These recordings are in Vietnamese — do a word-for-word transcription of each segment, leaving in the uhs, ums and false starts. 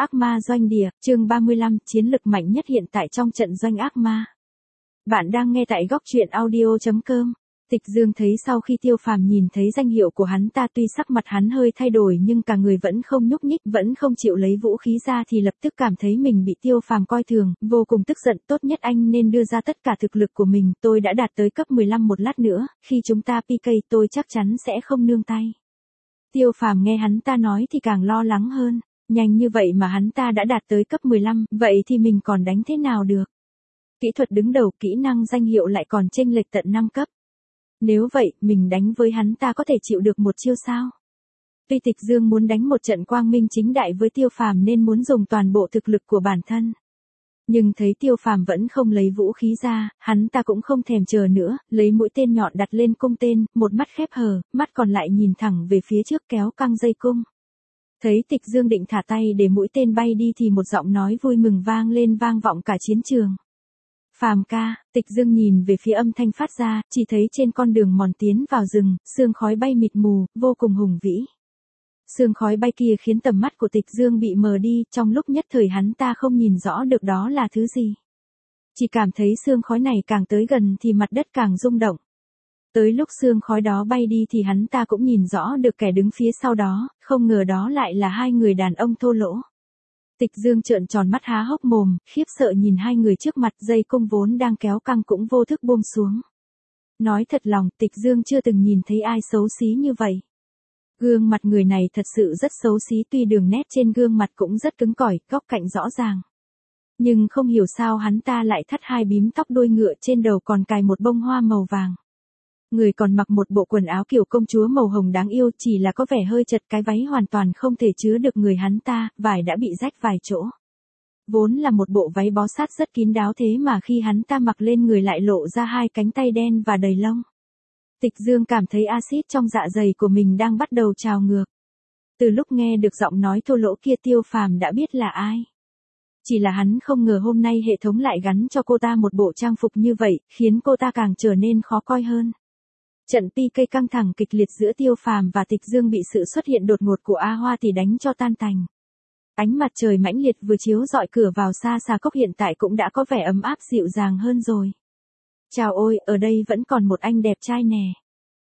Ác ma doanh địa, chương ba mươi lăm, chiến lực mạnh nhất hiện tại trong trận doanh ác ma. Bạn đang nghe tại góc truyện audio chấm com. Tịch Dương thấy sau khi Tiêu Phàm nhìn thấy danh hiệu của hắn ta, tuy sắc mặt hắn hơi thay đổi nhưng cả người vẫn không nhúc nhích, vẫn không chịu lấy vũ khí ra, thì lập tức cảm thấy mình bị Tiêu Phàm coi thường, vô cùng tức giận. Tốt nhất anh nên đưa ra tất cả thực lực của mình, tôi đã đạt tới cấp mười lăm, một lát nữa, khi chúng ta pê ca tôi chắc chắn sẽ không nương tay. Tiêu Phàm nghe hắn ta nói thì càng lo lắng hơn. Nhanh như vậy mà hắn ta đã đạt tới cấp mười lăm, vậy thì mình còn đánh thế nào được? Kỹ thuật đứng đầu, kỹ năng danh hiệu lại còn chênh lệch tận năm cấp. Nếu vậy, mình đánh với hắn ta có thể chịu được một chiêu sao? Tuy Tịch Dương muốn đánh một trận quang minh chính đại với Tiêu Phàm nên muốn dùng toàn bộ thực lực của bản thân. Nhưng thấy Tiêu Phàm vẫn không lấy vũ khí ra, hắn ta cũng không thèm chờ nữa, lấy mũi tên nhọn đặt lên cung tên, một mắt khép hờ, mắt còn lại nhìn thẳng về phía trước kéo căng dây cung. Thấy Tịch Dương định thả tay để mũi tên bay đi thì một giọng nói vui mừng vang lên, vang vọng cả chiến trường. Phàm ca. Tịch Dương nhìn về phía âm thanh phát ra, chỉ thấy trên con đường mòn tiến vào rừng, sương khói bay mịt mù, vô cùng hùng vĩ. Sương khói bay kia khiến tầm mắt của Tịch Dương bị mờ đi, trong lúc nhất thời hắn ta không nhìn rõ được đó là thứ gì. Chỉ cảm thấy sương khói này càng tới gần thì mặt đất càng rung động. Tới lúc sương khói đó bay đi thì hắn ta cũng nhìn rõ được kẻ đứng phía sau đó, không ngờ đó lại là hai người đàn ông thô lỗ. Tịch Dương trợn tròn mắt há hốc mồm, khiếp sợ nhìn hai người trước mặt, dây cung vốn đang kéo căng cũng vô thức buông xuống. Nói thật lòng, Tịch Dương chưa từng nhìn thấy ai xấu xí như vậy. Gương mặt người này thật sự rất xấu xí, tuy đường nét trên gương mặt cũng rất cứng cỏi, góc cạnh rõ ràng. Nhưng không hiểu sao hắn ta lại thắt hai bím tóc đuôi ngựa, trên đầu còn cài một bông hoa màu vàng. Người còn mặc một bộ quần áo kiểu công chúa màu hồng đáng yêu, chỉ là có vẻ hơi chật, cái váy hoàn toàn không thể chứa được người hắn ta, vải đã bị rách vài chỗ. Vốn là một bộ váy bó sát rất kín đáo, thế mà khi hắn ta mặc lên người lại lộ ra hai cánh tay đen và đầy lông. Tịch Dương cảm thấy axit trong dạ dày của mình đang bắt đầu trào ngược. Từ lúc nghe được giọng nói thô lỗ kia, Tiêu Phàm đã biết là ai. Chỉ là hắn không ngờ hôm nay hệ thống lại gắn cho cô ta một bộ trang phục như vậy, khiến cô ta càng trở nên khó coi hơn. Trận pê ca căng thẳng kịch liệt giữa Tiêu Phàm và Tịch Dương bị sự xuất hiện đột ngột của A Hoa thì đánh cho tan tành. Ánh mặt trời mãnh liệt vừa chiếu rọi cửa vào xa xà cốc hiện tại cũng đã có vẻ ấm áp dịu dàng hơn rồi. Chào ôi, ở đây vẫn còn một anh đẹp trai nè.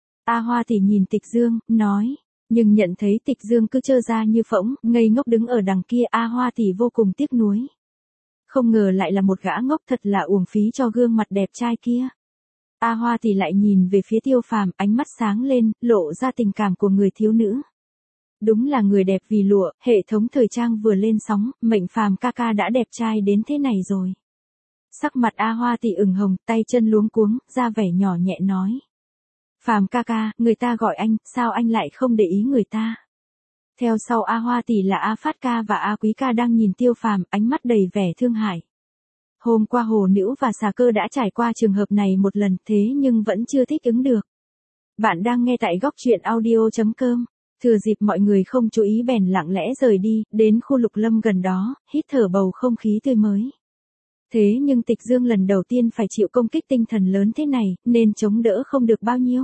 A Hoa thì nhìn Tịch Dương, nói, nhưng nhận thấy Tịch Dương cứ trơ ra như phỗng, ngây ngốc đứng ở đằng kia, A Hoa thì vô cùng tiếc nuối. Không ngờ lại là một gã ngốc, thật là uổng phí cho gương mặt đẹp trai kia. A Hoa thì lại nhìn về phía Tiêu Phàm, ánh mắt sáng lên, lộ ra tình cảm của người thiếu nữ. Đúng là người đẹp vì lụa, hệ thống thời trang vừa lên sóng, mệnh Phàm ca ca đã đẹp trai đến thế này rồi. Sắc mặt A Hoa thì ửng hồng, tay chân luống cuống, ra vẻ nhỏ nhẹ nói. Phàm ca ca, người ta gọi anh, sao anh lại không để ý người ta? Theo sau A Hoa thì là A Phát ca và A Quý ca đang nhìn Tiêu Phàm, ánh mắt đầy vẻ thương hại. Hôm qua Hồ Nữ và Xà Cơ đã trải qua trường hợp này một lần, thế nhưng vẫn chưa thích ứng được. Bạn đang nghe tại góc truyện audio chấm com. Thừa dịp mọi người không chú ý bèn lặng lẽ rời đi, đến khu lục lâm gần đó, hít thở bầu không khí tươi mới. Thế nhưng Tịch Dương lần đầu tiên phải chịu công kích tinh thần lớn thế này, nên chống đỡ không được bao nhiêu.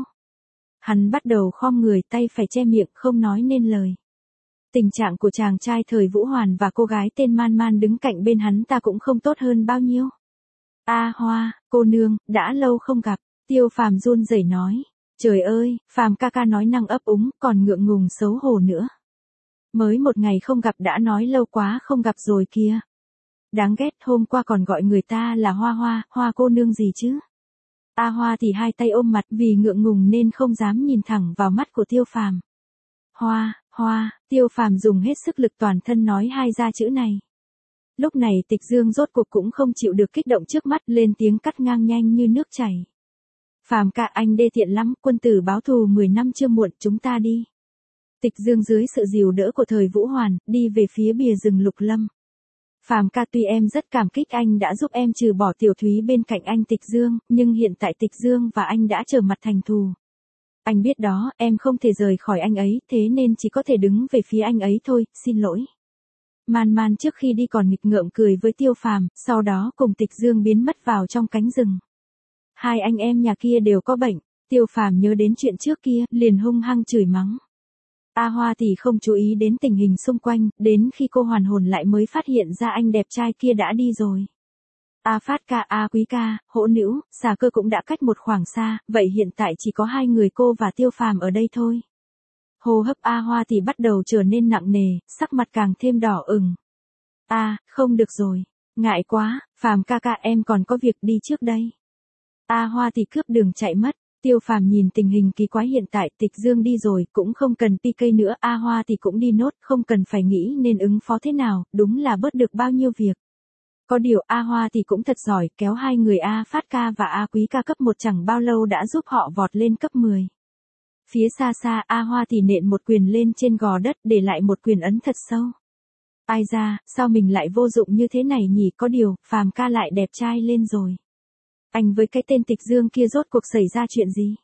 Hắn bắt đầu khom người, tay phải che miệng, không nói nên lời. Tình trạng của chàng trai thời Vũ Hoàn và cô gái tên Man Man đứng cạnh bên hắn ta cũng không tốt hơn bao nhiêu. A Hoa, cô nương, đã lâu không gặp. Tiêu Phàm run rẩy nói. Trời ơi, Phàm ca ca nói năng ấp úng, còn ngượng ngùng xấu hổ nữa. Mới một ngày không gặp đã nói lâu quá không gặp rồi kìa. Đáng ghét, hôm qua còn gọi người ta là Hoa Hoa, Hoa cô nương gì chứ. A Hoa thì hai tay ôm mặt, vì ngượng ngùng nên không dám nhìn thẳng vào mắt của Tiêu Phàm. Hoa, Hoa, Tiêu Phàm dùng hết sức lực toàn thân nói hai ra chữ này. Lúc này Tịch Dương rốt cuộc cũng không chịu được kích động trước mắt, lên tiếng cắt ngang nhanh như nước chảy. Phàm ca, anh đê tiện lắm, quân tử báo thù mười năm chưa muộn, chúng ta đi. Tịch Dương dưới sự dìu đỡ của thời Vũ Hoàn, đi về phía bìa rừng lục lâm. Phàm ca, tuy em rất cảm kích anh đã giúp em trừ bỏ Tiểu Thúy bên cạnh anh Tịch Dương, nhưng hiện tại Tịch Dương và anh đã trở mặt thành thù. Anh biết đó, em không thể rời khỏi anh ấy, thế nên chỉ có thể đứng về phía anh ấy thôi, xin lỗi. Man Man trước khi đi còn nghịch ngợm cười với Tiêu Phàm, sau đó cùng Tịch Dương biến mất vào trong cánh rừng. Hai anh em nhà kia đều có bệnh, Tiêu Phàm nhớ đến chuyện trước kia, liền hung hăng chửi mắng. A Hoa thì không chú ý đến tình hình xung quanh, đến khi cô hoàn hồn lại mới phát hiện ra anh đẹp trai kia đã đi rồi. A Phát ca, A Quý ca, Hỗ Nữu, Xà Cơ cũng đã cách một khoảng xa, vậy hiện tại chỉ có hai người cô và Tiêu Phàm ở đây thôi. Hô hấp A Hoa thì bắt đầu trở nên nặng nề, sắc mặt càng thêm đỏ ửng. A, không được rồi, ngại quá, Phàm ca ca em còn có việc đi trước đây. A Hoa thì cướp đường chạy mất. Tiêu Phàm nhìn tình hình kỳ quái hiện tại, Tịch Dương đi rồi, cũng không cần pê ca nữa, A Hoa thì cũng đi nốt, không cần phải nghĩ nên ứng phó thế nào, đúng là bớt được bao nhiêu việc. Có điều A Hoa thì cũng thật giỏi, kéo hai người A Phát ca và A Quý ca cấp một chẳng bao lâu đã giúp họ vọt lên cấp mười. Phía xa xa A Hoa thì nện một quyền lên trên gò đất, để lại một quyền ấn thật sâu. Ai ra, sao mình lại vô dụng như thế này nhỉ, có điều, Phàm ca lại đẹp trai lên rồi. Anh với cái tên Tịch Dương kia rốt cuộc xảy ra chuyện gì?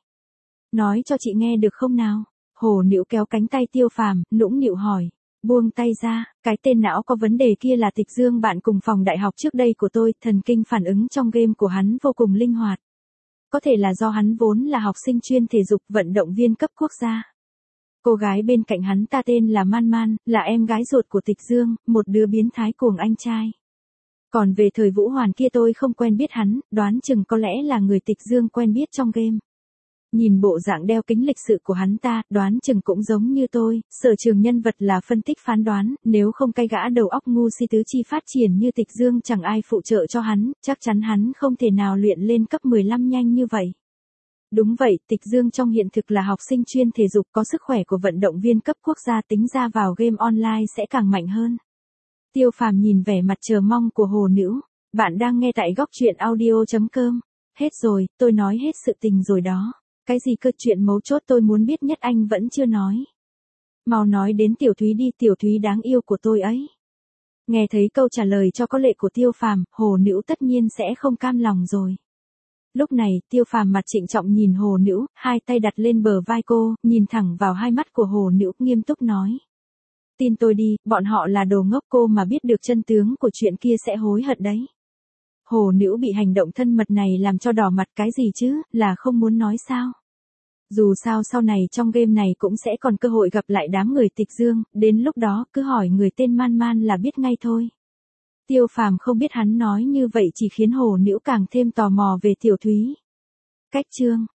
Nói cho chị nghe được không nào? Hồ Nữu kéo cánh tay Tiêu Phàm, nũng nịu hỏi. Buông tay ra, cái tên não có vấn đề kia là Tịch Dương, bạn cùng phòng đại học trước đây của tôi, thần kinh phản ứng trong game của hắn vô cùng linh hoạt. Có thể là do hắn vốn là học sinh chuyên thể dục vận động viên cấp quốc gia. Cô gái bên cạnh hắn ta tên là Man Man, là em gái ruột của Tịch Dương, một đứa biến thái cuồng anh trai. Còn về thời Vũ Hoàn kia tôi không quen biết hắn, đoán chừng có lẽ là người Tịch Dương quen biết trong game. Nhìn bộ dạng đeo kính lịch sự của hắn ta, đoán chừng cũng giống như tôi, sở trường nhân vật là phân tích phán đoán, nếu không cái gã đầu óc ngu si tứ chi phát triển như Tịch Dương chẳng ai phụ trợ cho hắn, chắc chắn hắn không thể nào luyện lên cấp mười lăm nhanh như vậy. Đúng vậy, Tịch Dương trong hiện thực là học sinh chuyên thể dục, có sức khỏe của vận động viên cấp quốc gia, tính ra vào game online sẽ càng mạnh hơn. Tiêu Phàm nhìn vẻ mặt chờ mong của Hồ Nữu. Bạn đang nghe tại góc truyện audio chấm com. Hết rồi, tôi nói hết sự tình rồi đó. Cái gì cơ, chuyện mấu chốt tôi muốn biết nhất anh vẫn chưa nói. Mau nói đến Tiểu Thúy đi, Tiểu Thúy đáng yêu của tôi ấy. Nghe thấy câu trả lời cho có lệ của Tiêu Phàm, Hồ Nữu tất nhiên sẽ không cam lòng rồi. Lúc này, Tiêu Phàm mặt trịnh trọng nhìn Hồ Nữu, hai tay đặt lên bờ vai cô, nhìn thẳng vào hai mắt của Hồ Nữu, nghiêm túc nói. Tin tôi đi, bọn họ là đồ ngốc, cô mà biết được chân tướng của chuyện kia sẽ hối hận đấy. Hồ Nữu bị hành động thân mật này làm cho đỏ mặt, cái gì chứ, là không muốn nói sao? Dù sao sau này trong game này cũng sẽ còn cơ hội gặp lại đám người Tịch Dương, đến lúc đó cứ hỏi người tên Man Man là biết ngay thôi. Tiêu Phàm không biết hắn nói như vậy chỉ khiến Hồ Nữu càng thêm tò mò về Tiểu Thúy. Cách chương